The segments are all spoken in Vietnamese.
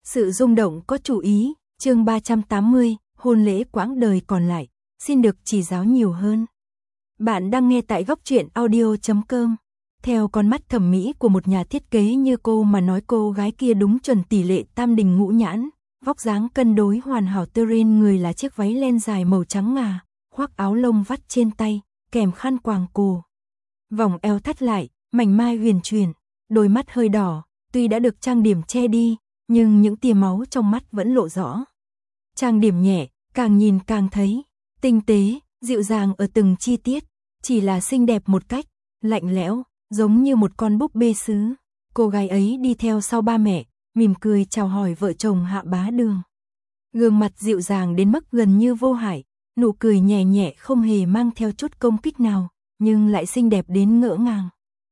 Sự rung động có chủ ý, chương 380, hôn lễ quãng đời còn lại, xin được chỉ giáo nhiều hơn. Bạn đang nghe tại góc truyện audio.com. Theo con mắt thẩm mỹ của một nhà thiết kế như cô mà nói, cô gái kia đúng chuẩn tỷ lệ tam đình ngũ nhãn, vóc dáng cân đối hoàn hảo, trên người là chiếc váy len dài màu trắng ngà, khoác áo lông vắt trên tay, kèm khăn quàng cổ. Vòng eo thắt lại, mảnh mai huyền chuyển, đôi mắt hơi đỏ, tuy đã được trang điểm che đi, nhưng những tia máu trong mắt vẫn lộ rõ. Trang điểm nhẹ, càng nhìn càng thấy tinh tế, dịu dàng ở từng chi tiết, chỉ là xinh đẹp một cách lạnh lẽo, giống như một con búp bê sứ. Cô gái ấy đi theo sau ba mẹ, mỉm cười chào hỏi vợ chồng Hạ Bá Đường. Gương mặt dịu dàng đến mức gần như vô hại, nụ cười nhẹ nhẹ không hề mang theo chút công kích nào, nhưng lại xinh đẹp đến ngỡ ngàng.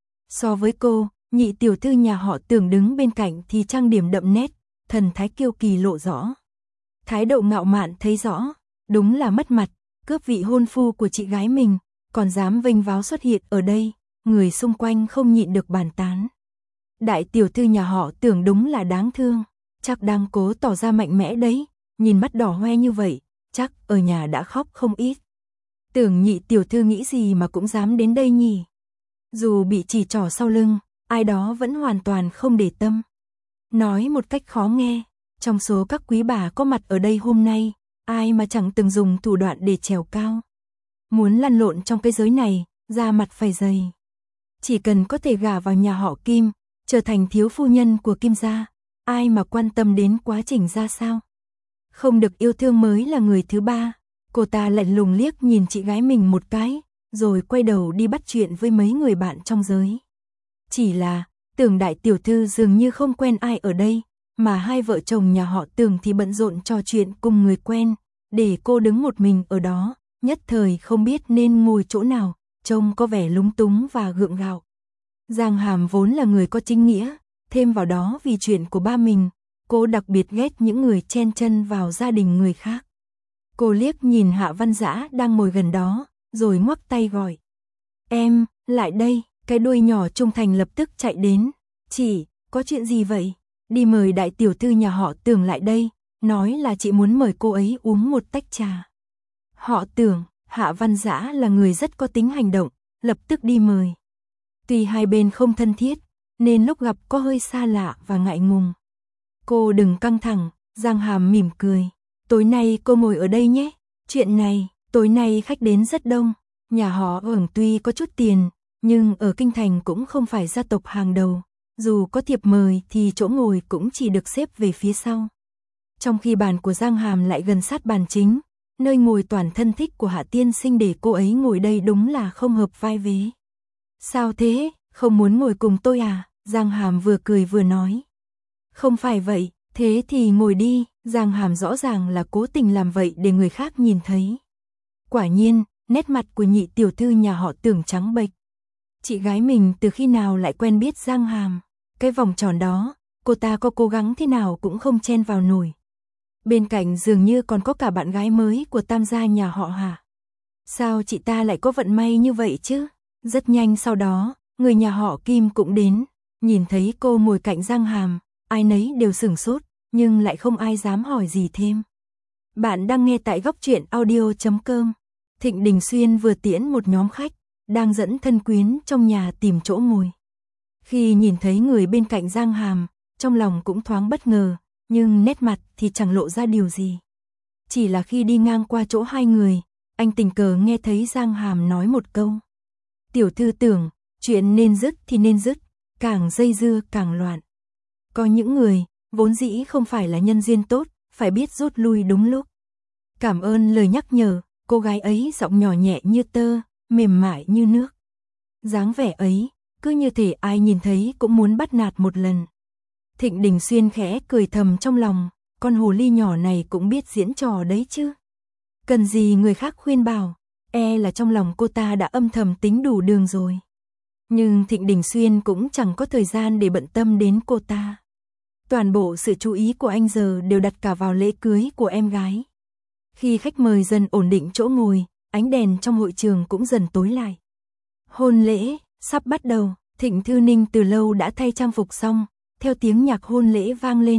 So với cô, nhị tiểu thư nhà họ Tưởng đứng bên cạnh thì trang điểm đậm nét, thần thái kiêu kỳ lộ rõ. Thái độ ngạo mạn thấy rõ, đúng là mất mặt, cướp vị hôn phu của chị gái mình, còn dám vênh váo xuất hiện ở đây, người xung quanh không nhịn được bàn tán. Đại tiểu thư nhà họ Tưởng đúng là đáng thương, chắc đang cố tỏ ra mạnh mẽ đấy, nhìn mắt đỏ hoe như vậy, chắc ở nhà đã khóc không ít. Tưởng nhị tiểu thư nghĩ gì mà cũng dám đến đây nhỉ? Dù bị chỉ trỏ sau lưng, ai đó vẫn hoàn toàn không để tâm. Nói một cách khó nghe, trong số các quý bà có mặt ở đây hôm nay, ai mà chẳng từng dùng thủ đoạn để trèo cao. Muốn lăn lộn trong cái giới này, da mặt phải dày. Chỉ cần có thể gả vào nhà họ Kim, trở thành thiếu phu nhân của Kim gia, ai mà quan tâm đến quá trình ra sao. Không được yêu thương mới là người thứ ba. Cô ta lạnh lùng liếc nhìn chị gái mình một cái, rồi quay đầu đi bắt chuyện với mấy người bạn trong giới. Chỉ là, Tưởng đại tiểu thư dường như không quen ai ở đây, mà hai vợ chồng nhà họ Tưởng thì bận rộn trò chuyện cùng người quen, để cô đứng một mình ở đó, nhất thời không biết nên ngồi chỗ nào, trông có vẻ lúng túng và gượng gạo. Giang Hàm vốn là người có chính nghĩa, thêm vào đó vì chuyện của ba mình, cô đặc biệt ghét những người chen chân vào gia đình người khác. Cô liếc nhìn Hạ Văn Dã đang ngồi gần đó, rồi ngoắc tay gọi. Em, lại đây, cái đuôi nhỏ trung thành lập tức chạy đến. Chị, có chuyện gì vậy? Đi mời đại tiểu thư nhà họ Tưởng lại đây, nói là chị muốn mời cô ấy uống một tách trà. Họ Tưởng, Hạ Văn Dã là người rất có tính hành động, lập tức đi mời. Tuy hai bên không thân thiết, nên lúc gặp có hơi xa lạ và ngại ngùng. Cô đừng căng thẳng, Giang Hàm mỉm cười. Tối nay cô ngồi ở đây nhé. Chuyện này, tối nay khách đến rất đông. Nhà họ Tưởng tuy có chút tiền, nhưng ở Kinh Thành cũng không phải gia tộc hàng đầu. Dù có thiệp mời thì chỗ ngồi cũng chỉ được xếp về phía sau. Trong khi bàn của Giang Hàm lại gần sát bàn chính, nơi ngồi toàn thân thích của Hạ tiên sinh, để cô ấy ngồi đây đúng là không hợp vai vế. Sao thế, không muốn ngồi cùng tôi à? Giang Hàm vừa cười vừa nói. Không phải vậy, thế thì ngồi đi. Giang Hàm rõ ràng là cố tình làm vậy để người khác nhìn thấy. Quả nhiên, nét mặt của nhị tiểu thư nhà họ Tưởng trắng bệch. Chị gái mình từ khi nào lại quen biết Giang Hàm? Cái vòng tròn đó, cô ta có cố gắng thế nào cũng không chen vào nổi. Bên cạnh dường như còn có cả bạn gái mới của tam gia nhà họ Hạ. Sao chị ta lại có vận may như vậy chứ? Rất nhanh sau đó, người nhà họ Kim cũng đến. Nhìn thấy cô ngồi cạnh Giang Hàm, ai nấy đều sửng sốt, nhưng lại không ai dám hỏi gì thêm. Bạn đang nghe tại góc truyện audio.com. Thịnh Đình Xuyên vừa tiễn một nhóm khách, đang dẫn thân quyến trong nhà tìm chỗ ngồi. Khi nhìn thấy người bên cạnh Giang Hàm, trong lòng cũng thoáng bất ngờ, nhưng nét mặt thì chẳng lộ ra điều gì. Chỉ là khi đi ngang qua chỗ hai người, anh tình cờ nghe thấy Giang Hàm nói một câu. Tiểu thư Tưởng, chuyện nên dứt thì nên dứt, càng dây dưa càng loạn. Có những người, vốn dĩ không phải là nhân duyên tốt, phải biết rút lui đúng lúc. Cảm ơn lời nhắc nhở, cô gái ấy giọng nhỏ nhẹ như tơ, mềm mại như nước. Dáng vẻ ấy, cứ như thể ai nhìn thấy cũng muốn bắt nạt một lần. Thịnh Đình Xuyên khẽ cười thầm trong lòng, con hồ ly nhỏ này cũng biết diễn trò đấy chứ. Cần gì người khác khuyên bảo, là trong lòng cô ta đã âm thầm tính đủ đường rồi. Nhưng Thịnh Đình Xuyên cũng chẳng có thời gian để bận tâm đến cô ta. Toàn bộ sự chú ý của anh giờ đều đặt cả vào lễ cưới của em gái. Khi khách mời dần ổn định chỗ ngồi, ánh đèn trong hội trường cũng dần tối lại. Hôn lễ sắp bắt đầu. Thịnh Thư Ninh từ lâu đã thay trang phục xong, theo tiếng nhạc hôn lễ vang lên,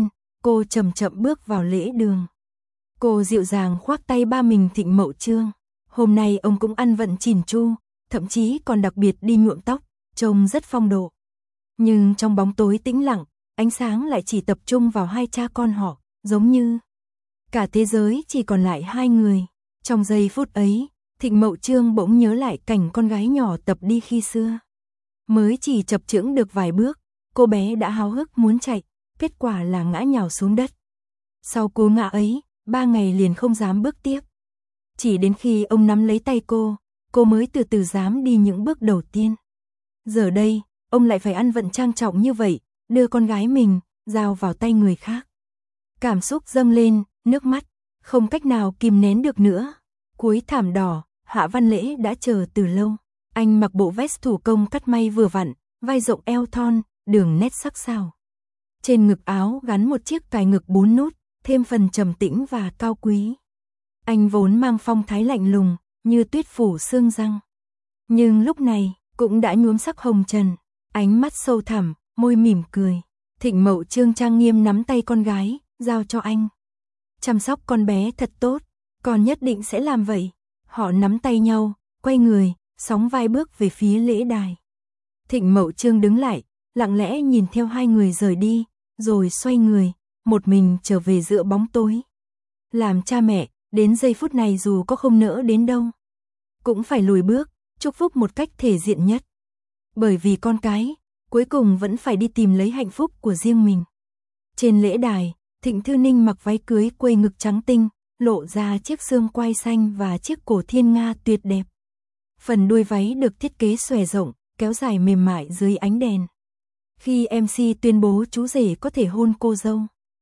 cô chậm chậm bước vào lễ đường. Cô dịu dàng khoác tay ba mình Thịnh Mậu Chương. Hôm nay ông cũng ăn vận chỉn chu, thậm chí còn đặc biệt đi nhuộm tóc, trông rất phong độ. Nhưng trong bóng tối tĩnh lặng, ánh sáng lại chỉ tập trung vào hai cha con họ, giống như cả thế giới chỉ còn lại hai người. Trong giây phút ấy, Thịnh Mậu Chương bỗng nhớ lại cảnh con gái nhỏ tập đi khi xưa. Mới chỉ chập chững được vài bước, cô bé đã háo hức muốn chạy, kết quả là ngã nhào xuống đất. Sau cú ngã ấy, 3 ngày liền không dám bước tiếp. Chỉ đến khi ông nắm lấy tay cô mới từ từ dám đi những bước đầu tiên. Giờ đây, ông lại phải ăn vận trang trọng như vậy, đưa con gái mình, giao vào tay người khác. Cảm xúc dâng lên, nước mắt, không cách nào kìm nén được nữa. Cuối thảm đỏ, Hạ Văn Lễ đã chờ từ lâu. Anh mặc bộ vest thủ công cắt may vừa vặn, vai rộng eo thon, đường nét sắc sảo. Trên ngực áo gắn một chiếc cài ngực 4 nút, thêm phần trầm tĩnh và cao quý. Anh vốn mang phong thái lạnh lùng, như tuyết phủ xương răng. Nhưng lúc này, cũng đã nhuốm sắc hồng trần, ánh mắt sâu thẳm, môi mỉm cười. Thịnh Mậu Chương trang nghiêm nắm tay con gái, giao cho anh. Chăm sóc con bé thật tốt, con nhất định sẽ làm vậy. Họ nắm tay nhau, quay người, sóng vai bước về phía lễ đài. Thịnh Mậu Chương đứng lại, lặng lẽ nhìn theo hai người rời đi, rồi xoay người, một mình trở về giữa bóng tối. Làm cha mẹ, đến giây phút này dù có không nỡ đến đâu, cũng phải lùi bước, chúc phúc một cách thể diện nhất. Bởi vì con cái, cuối cùng vẫn phải đi tìm lấy hạnh phúc của riêng mình. Trên lễ đài, Thịnh Thư Ninh mặc váy cưới quây ngực trắng tinh, lộ ra chiếc xương quai xanh và chiếc cổ thiên nga tuyệt đẹp. Phần đuôi váy được thiết kế xòe rộng, kéo dài mềm mại dưới ánh đèn. Khi MC tuyên bố chú rể có thể hôn cô dâu,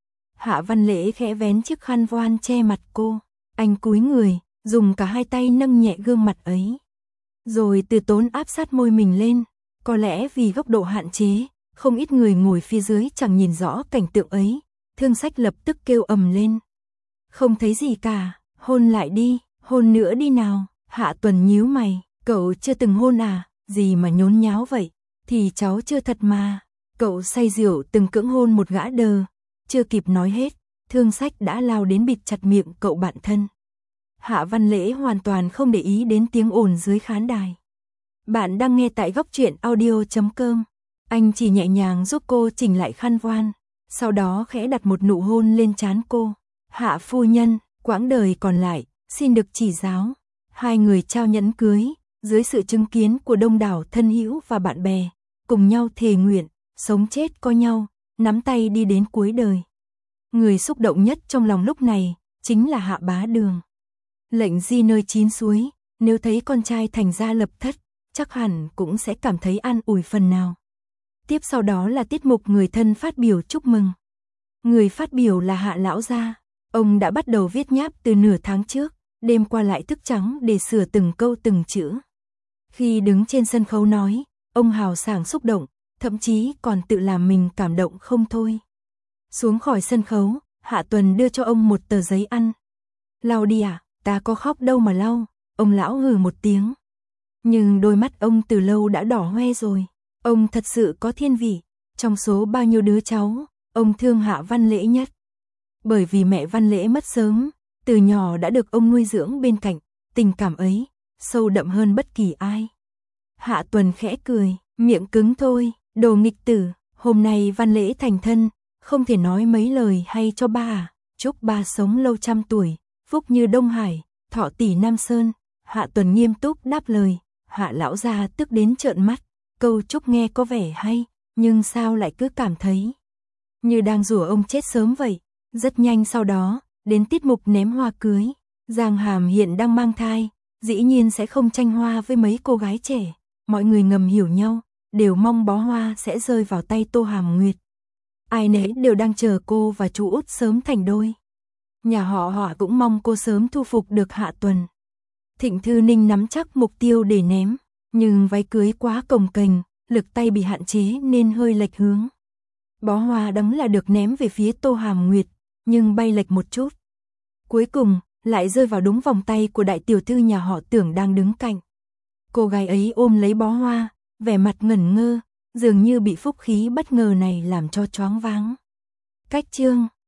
Hạ Văn Lễ khẽ vén chiếc khăn voan che mặt cô. Anh cúi người, dùng cả hai tay nâng nhẹ gương mặt ấy. Rồi từ tốn áp sát môi mình lên. Có lẽ vì góc độ hạn chế, không ít người ngồi phía dưới chẳng nhìn rõ cảnh tượng ấy. Thương Sách lập tức kêu ầm lên. Không thấy gì cả, hôn lại đi, hôn nữa đi nào. Hạ Tuần nhíu mày, cậu chưa từng hôn à, gì mà nhốn nháo vậy, thì cháu chưa thật mà. Cậu say rượu từng cưỡng hôn một gã đờ. Chưa kịp nói hết, Thương Sách đã lao đến bịt chặt miệng cậu bạn thân. Hạ Văn Lễ hoàn toàn không để ý đến tiếng ồn dưới khán đài. Bạn đang nghe tại góc truyện audio.com. Anh chỉ nhẹ nhàng giúp cô chỉnh lại khăn voan, sau đó khẽ đặt một nụ hôn lên trán cô. Hạ phu nhân, quãng đời còn lại, xin được chỉ giáo. Hai người trao nhẫn cưới, dưới sự chứng kiến của đông đảo thân hữu và bạn bè, cùng nhau thề nguyện, sống chết có nhau, nắm tay đi đến cuối đời. Người xúc động nhất trong lòng lúc này, chính là Hạ Bá Đường. Lệnh di nơi 9 suối, nếu thấy con trai thành gia lập thất, chắc hẳn cũng sẽ cảm thấy an ủi phần nào. Tiếp sau đó là tiết mục người thân phát biểu chúc mừng. Người phát biểu là Hạ lão gia. Ông đã bắt đầu viết nháp từ nửa tháng trước, đêm qua lại thức trắng để sửa từng câu từng chữ. Khi đứng trên sân khấu nói, ông hào sảng xúc động, thậm chí còn tự làm mình cảm động không thôi. Xuống khỏi sân khấu, Hạ Tuần đưa cho ông một tờ giấy ăn. Lau đi à, ta có khóc đâu mà lau, ông lão hừ một tiếng. Nhưng đôi mắt ông từ lâu đã đỏ hoe rồi. Ông thật sự có thiên vị, trong số bao nhiêu đứa cháu, ông thương Hạ Văn Lễ nhất. Bởi vì mẹ Văn Lễ mất sớm, từ nhỏ đã được ông nuôi dưỡng bên cạnh, tình cảm ấy, sâu đậm hơn bất kỳ ai. Hạ Tuần khẽ cười, miệng cứng thôi, đồ nghịch tử, hôm nay Văn Lễ thành thân, không thể nói mấy lời hay cho ba à, chúc ba sống lâu trăm tuổi, phúc như Đông Hải, thọ tỷ Nam Sơn. Hạ Tuần nghiêm túc đáp lời. Hạ lão gia tức đến trợn mắt, câu chúc nghe có vẻ hay, nhưng sao lại cứ cảm thấy như đang rủa ông chết sớm vậy. Rất nhanh sau đó, đến tiết mục ném hoa cưới. Giang Hàm hiện đang mang thai, dĩ nhiên sẽ không tranh hoa với mấy cô gái trẻ. Mọi người ngầm hiểu nhau, đều mong bó hoa sẽ rơi vào tay Tô Hàm Nguyệt. Ai nấy đều đang chờ cô và chú út sớm thành đôi. Nhà họ cũng mong cô sớm thu phục được Hạ Tuần. Thịnh Thư Ninh nắm chắc mục tiêu để ném, nhưng váy cưới quá cồng kềnh, lực tay bị hạn chế nên hơi lệch hướng. Bó hoa đắng là được ném về phía Tô Hàm Nguyệt, nhưng bay lệch một chút. Cuối cùng, lại rơi vào đúng vòng tay của đại tiểu thư nhà họ Tưởng đang đứng cạnh. Cô gái ấy ôm lấy bó hoa, vẻ mặt ngẩn ngơ, dường như bị phúc khí bất ngờ này làm cho choáng váng. Cách chương